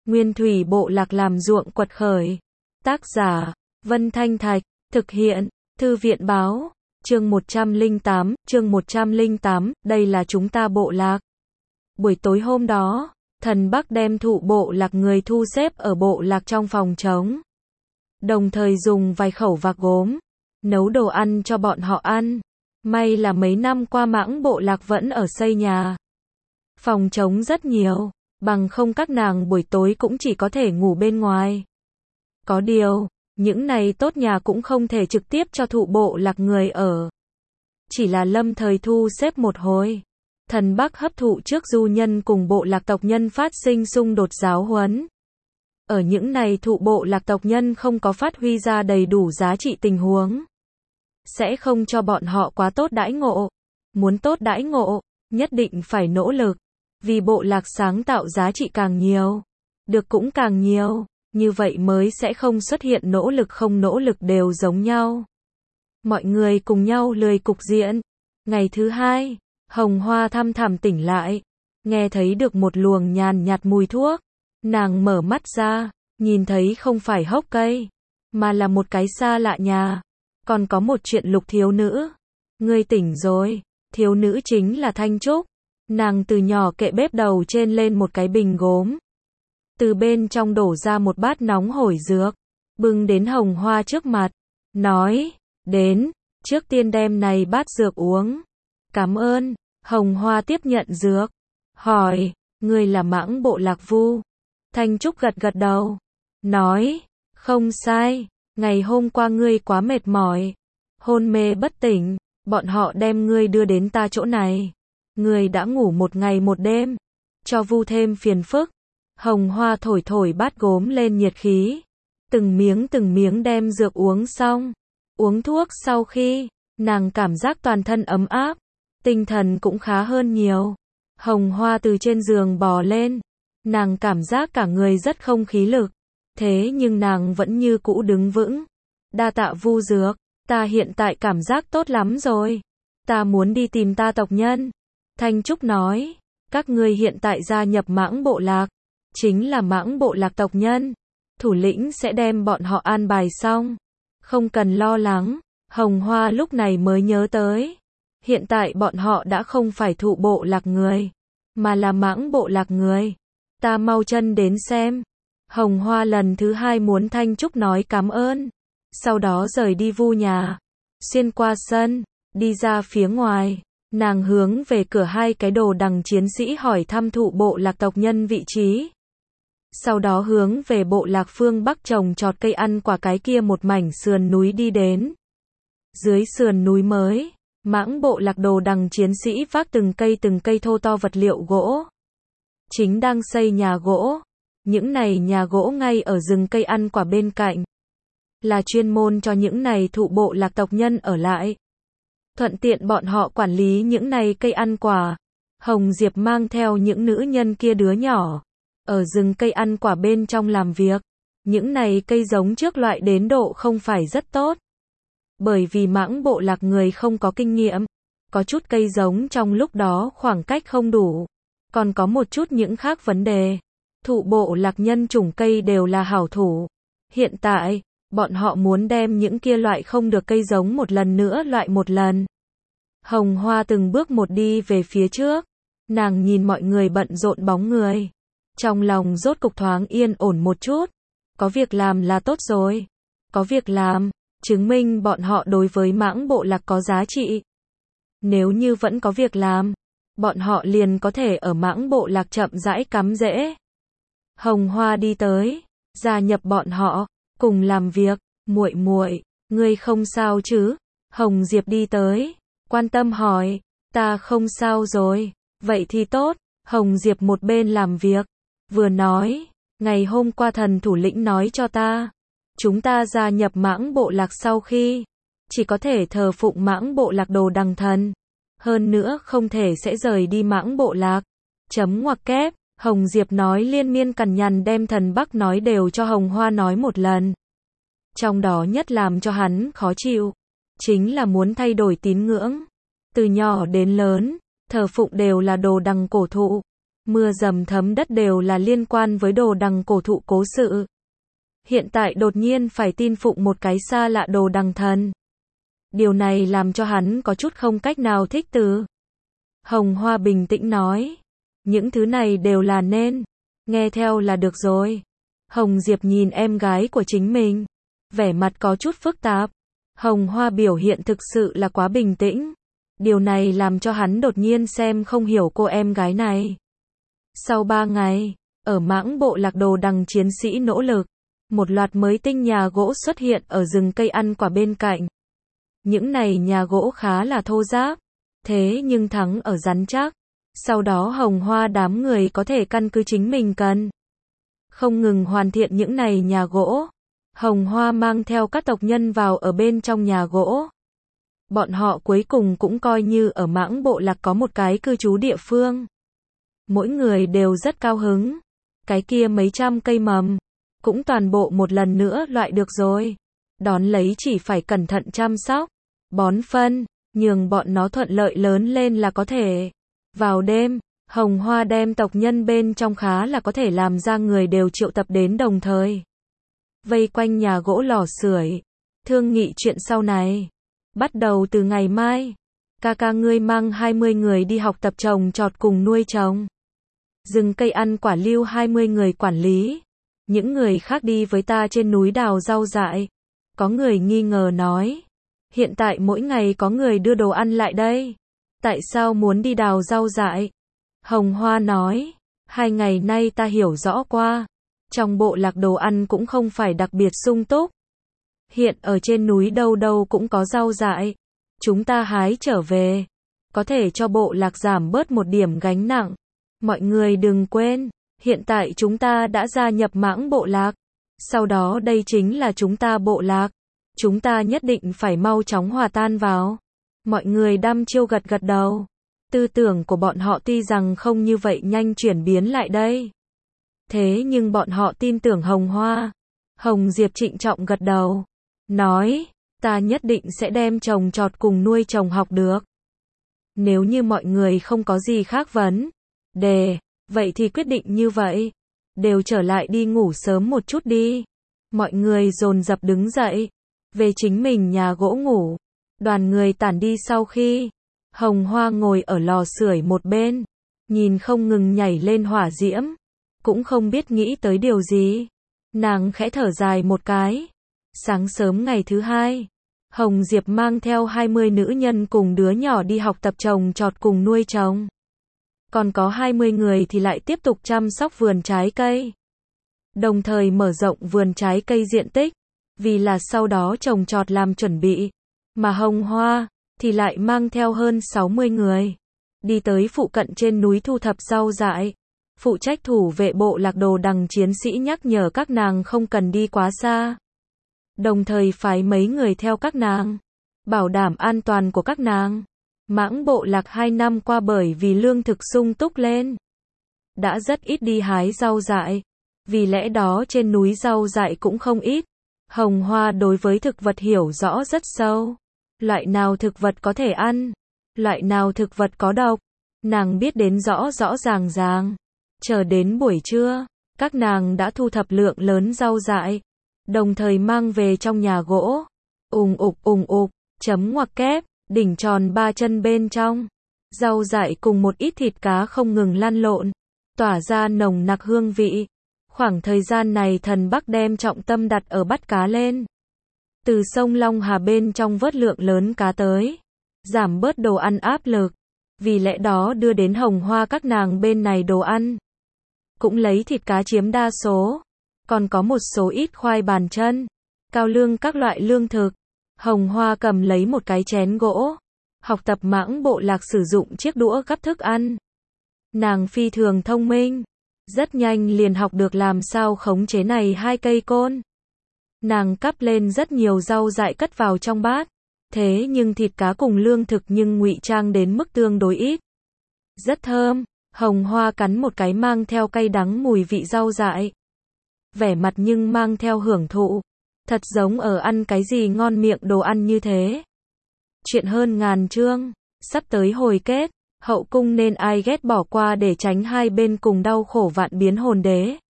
Nguyên thủy bộ lạc làm ruộng quật khởi. Tác giả, Vân Thanh Thạch, thực hiện, Thư viện báo, chương 108, đây là chúng ta bộ lạc. Buổi tối hôm đó, thần Bắc đem thụ bộ lạc người thu xếp ở bộ lạc trong phòng trống. Đồng thời dùng vài khẩu vạc gốm, nấu đồ ăn cho bọn họ ăn. May là mấy năm qua mãng bộ lạc vẫn ở xây nhà. Phòng trống rất nhiều, bằng không các nàng buổi tối cũng chỉ có thể ngủ bên ngoài. Có điều, những này tốt nhà cũng không thể trực tiếp cho thụ bộ lạc người ở. Chỉ là lâm thời thu xếp một hồi. Thần Bắc hấp thụ trước du nhân cùng bộ lạc tộc nhân phát sinh xung đột giáo huấn. Ở những này thụ bộ lạc tộc nhân không có phát huy ra đầy đủ giá trị tình huống. Sẽ không cho bọn họ quá tốt đãi ngộ. Muốn tốt đãi ngộ, nhất định phải nỗ lực. Vì bộ lạc sáng tạo giá trị càng nhiều, được cũng càng nhiều, như vậy mới sẽ không xuất hiện nỗ lực không nỗ lực đều giống nhau. Mọi người cùng nhau lười cục diện. Ngày thứ hai, Hồng Hoa thăm thẳm tỉnh lại, nghe thấy được một luồng nhàn nhạt mùi thuốc. Nàng mở mắt ra, nhìn thấy không phải hốc cây, mà là một cái xa lạ nhà. Còn có một chuyện Lục thiếu nữ. Ngươi tỉnh rồi, thiếu nữ chính là Thanh Trúc. Nàng từ nhỏ kệ bếp đầu trên lên một cái bình gốm. Từ bên trong đổ ra một bát nóng hổi dược, bưng đến Hồng Hoa trước mặt, nói, đến, trước tiên đem này bát dược uống. Cảm ơn. Hồng Hoa tiếp nhận dược, hỏi, ngươi là mãng bộ lạc Vu? Thanh Trúc gật gật đầu, nói, không sai, ngày hôm qua ngươi quá mệt mỏi, hôn mê bất tỉnh, bọn họ đem ngươi đưa đến ta chỗ này. Ngươi đã ngủ một ngày một đêm, cho Vu thêm phiền phức. Hồng Hoa thổi thổi bát gốm lên nhiệt khí, từng miếng đem dược uống xong. Uống thuốc sau khi, nàng cảm giác toàn thân ấm áp, tinh thần cũng khá hơn nhiều. Hồng Hoa từ trên giường bò lên, nàng cảm giác cả người rất không khí lực, thế nhưng nàng vẫn như cũ đứng vững. Đa tạ Vu dược, ta hiện tại cảm giác tốt lắm rồi, ta muốn đi tìm ta tộc nhân. Thanh Trúc nói, các ngươi hiện tại gia nhập mãng bộ lạc, chính là mãng bộ lạc tộc nhân, thủ lĩnh sẽ đem bọn họ an bài xong, không cần lo lắng. Hồng Hoa lúc này mới nhớ tới, hiện tại bọn họ đã không phải thụ bộ lạc người, mà là mãng bộ lạc người. Ta mau chân đến xem. Hồng Hoa lần thứ hai muốn Thanh Trúc nói cảm ơn, sau đó rời đi Vu nhà, xuyên qua sân, đi ra phía ngoài. Nàng hướng về cửa hai cái đồ đằng chiến sĩ hỏi thăm thụ bộ lạc tộc nhân vị trí. Sau đó hướng về bộ lạc phương Bắc trồng trọt cây ăn quả cái kia một mảnh sườn núi đi đến. Dưới sườn núi mới, mãng bộ lạc đồ đằng chiến sĩ vác từng cây thô to vật liệu gỗ. Chính đang xây nhà gỗ. Những này nhà gỗ ngay ở rừng cây ăn quả bên cạnh. Là chuyên môn cho những này thụ bộ lạc tộc nhân ở lại. Thuận tiện bọn họ quản lý những này cây ăn quả. Hồng Diệp mang theo những nữ nhân kia đứa nhỏ, ở rừng cây ăn quả bên trong làm việc. Những này cây giống trước loại đến độ không phải rất tốt. Bởi vì mãng bộ lạc người không có kinh nghiệm. Có chút cây giống trong lúc đó khoảng cách không đủ. Còn có một chút những khác vấn đề. Thụ bộ lạc nhân chủng cây đều là hảo thủ. Hiện tại, bọn họ muốn đem những kia loại không được cây giống một lần nữa loại một lần. Hồng Hoa từng bước một đi về phía trước. Nàng nhìn mọi người bận rộn bóng người. Trong lòng rốt cục thoáng yên ổn một chút. Có việc làm là tốt rồi. Có việc làm, chứng minh bọn họ đối với mãng bộ lạc có giá trị. Nếu như vẫn có việc làm, bọn họ liền có thể ở mãng bộ lạc chậm rãi cắm rễ. Hồng Hoa đi tới, gia nhập bọn họ, cùng làm việc. Muội muội, ngươi không sao chứ? Hồng Diệp đi tới, quan tâm hỏi. Ta không sao rồi. Vậy thì tốt. Hồng Diệp một bên làm việc, vừa nói, ngày hôm qua thần thủ lĩnh nói cho ta, chúng ta gia nhập mãng bộ lạc sau khi, chỉ có thể thờ phụng mãng bộ lạc đồ đằng thần. Hơn nữa không thể sẽ rời đi mãng bộ lạc. Chấm ngoặc kép. Hồng Diệp nói liên miên cằn nhằn đem thần Bắc nói đều cho Hồng Hoa nói một lần. Trong đó nhất làm cho hắn khó chịu, chính là muốn thay đổi tín ngưỡng. Từ nhỏ đến lớn, thờ phụng đều là đồ đằng cổ thụ. mưa dầm thấm đất đều là liên quan với đồ đằng cổ thụ cố sự. Hiện tại đột nhiên phải tin phụng một cái xa lạ đồ đằng thần. Điều này làm cho hắn có chút không cách nào thích từ. Hồng Hoa bình tĩnh nói. Những thứ này đều là nên. Nghe theo là được rồi. Hồng Diệp nhìn em gái của chính mình. Vẻ mặt có chút phức tạp. Hồng Hoa biểu hiện thực sự là quá bình tĩnh. Điều này làm cho hắn đột nhiên xem không hiểu cô em gái này. Sau 3 ngày, ở mãng bộ lạc đồ đằng chiến sĩ nỗ lực, một loạt mới tinh nhà gỗ xuất hiện ở rừng cây ăn quả bên cạnh. Những này nhà gỗ khá là thô ráp, thế nhưng thắng ở rắn chắc. Sau đó Hồng Hoa đám người có thể căn cứ chính mình cần. Không ngừng hoàn thiện những này nhà gỗ. Hồng Hoa mang theo các tộc nhân vào ở bên trong nhà gỗ. Bọn họ cuối cùng cũng coi như ở mãng bộ lạc có một cái cư trú địa phương. Mỗi người đều rất cao hứng. Cái kia mấy trăm cây mầm, cũng toàn bộ một lần nữa loại được rồi. Đón lấy chỉ phải cẩn thận chăm sóc, bón phân, nhường bọn nó thuận lợi lớn lên là có thể. Vào đêm, Hồng Hoa đem tộc nhân bên trong khá là có thể làm ra người đều triệu tập đến đồng thời. Vây quanh nhà gỗ lò sưởi, thương nghị chuyện sau này. Bắt đầu từ ngày mai, ca ca ngươi mang 20 người đi học tập trồng trọt cùng nuôi trồng. Rừng cây ăn quả lưu 20 người quản lý. Những người khác đi với ta trên núi đào rau dại. Có người nghi ngờ nói. Hiện tại mỗi ngày có người đưa đồ ăn lại đây. Tại sao muốn đi đào rau dại? Hồng Hoa nói. 2 ngày nay ta hiểu rõ qua. Trong bộ lạc đồ ăn cũng không phải đặc biệt sung túc. Hiện ở trên núi đâu đâu cũng có rau dại. Chúng ta hái trở về. Có thể cho bộ lạc giảm bớt một điểm gánh nặng. Mọi người đừng quên. Hiện tại chúng ta đã gia nhập mãng bộ lạc. Sau đó đây chính là chúng ta bộ lạc. Chúng ta nhất định phải mau chóng hòa tan vào. Mọi người đăm chiêu gật gật đầu. Tư tưởng của bọn họ tuy rằng không như vậy nhanh chuyển biến lại đây. Thế nhưng bọn họ tin tưởng Hồng Hoa. Hồng Diệp trịnh trọng gật đầu. Nói, ta nhất định sẽ đem trồng trọt cùng nuôi trồng học được. Nếu như mọi người không có gì khác vấn đề, vậy thì quyết định như vậy. Đều trở lại đi ngủ sớm một chút đi. Mọi người dồn dập đứng dậy. Về chính mình nhà gỗ ngủ. Đoàn người tản đi sau khi. Hồng Hoa ngồi ở lò sưởi một bên. Nhìn không ngừng nhảy lên hỏa diễm. Cũng không biết nghĩ tới điều gì. Nàng khẽ thở dài một cái. Sáng sớm ngày thứ 2. Hồng Diệp mang theo 20 nữ nhân cùng đứa nhỏ đi học tập trồng trọt cùng nuôi trồng. Còn có 20 người thì lại tiếp tục chăm sóc vườn trái cây. Đồng thời mở rộng vườn trái cây diện tích. Vì là sau đó trồng trọt làm chuẩn bị. Mà Hồng Hoa thì lại mang theo hơn 60 người. Đi tới phụ cận trên núi thu thập rau dại. Phụ trách thủ vệ bộ lạc đồ đằng chiến sĩ nhắc nhở các nàng không cần đi quá xa. Đồng thời phái mấy người theo các nàng. Bảo đảm an toàn của các nàng. Mãng bộ lạc 2 năm qua bởi vì lương thực sung túc lên. Đã rất ít đi hái rau dại. Vì lẽ đó trên núi rau dại cũng không ít. Hồng Hoa đối với thực vật hiểu rõ rất sâu. Loại nào thực vật có thể ăn. Loại nào thực vật có độc. Nàng biết đến rõ rõ ràng ràng. Chờ đến buổi trưa, các nàng đã thu thập lượng lớn rau dại. Đồng thời mang về trong nhà gỗ. Ùng ục, chấm ngoặc kép, đỉnh tròn 3 chân bên trong. Rau dại cùng một ít thịt cá không ngừng lăn lộn. Tỏa ra nồng nặc hương vị. Khoảng thời gian này thần Bắc đem trọng tâm đặt ở bắt cá lên. Từ sông Long Hà bên trong vớt lượng lớn cá tới. Giảm bớt đồ ăn áp lực. Vì lẽ đó đưa đến Hồng Hoa các nàng bên này đồ ăn. Cũng lấy thịt cá chiếm đa số. Còn có một số ít khoai bàn chân. Cao lương các loại lương thực. Hồng Hoa cầm lấy một cái chén gỗ. Học tập mãng bộ lạc sử dụng chiếc đũa gắp thức ăn. Nàng phi thường thông minh. Rất nhanh liền học được làm sao khống chế này 2 cây côn. Nàng cắp lên rất nhiều rau dại cất vào trong bát. Thế nhưng thịt cá cùng lương thực nhưng ngụy trang đến mức tương đối ít. Rất thơm. Hồng Hoa cắn một cái mang theo cay đắng mùi vị rau dại. Vẻ mặt nhưng mang theo hưởng thụ. Thật giống ở ăn cái gì ngon miệng đồ ăn như thế. Chuyện hơn ngàn chương. Sắp tới hồi kết. Hậu cung nên ai ghét bỏ qua để tránh hai bên cùng đau khổ vạn biến hồn đế.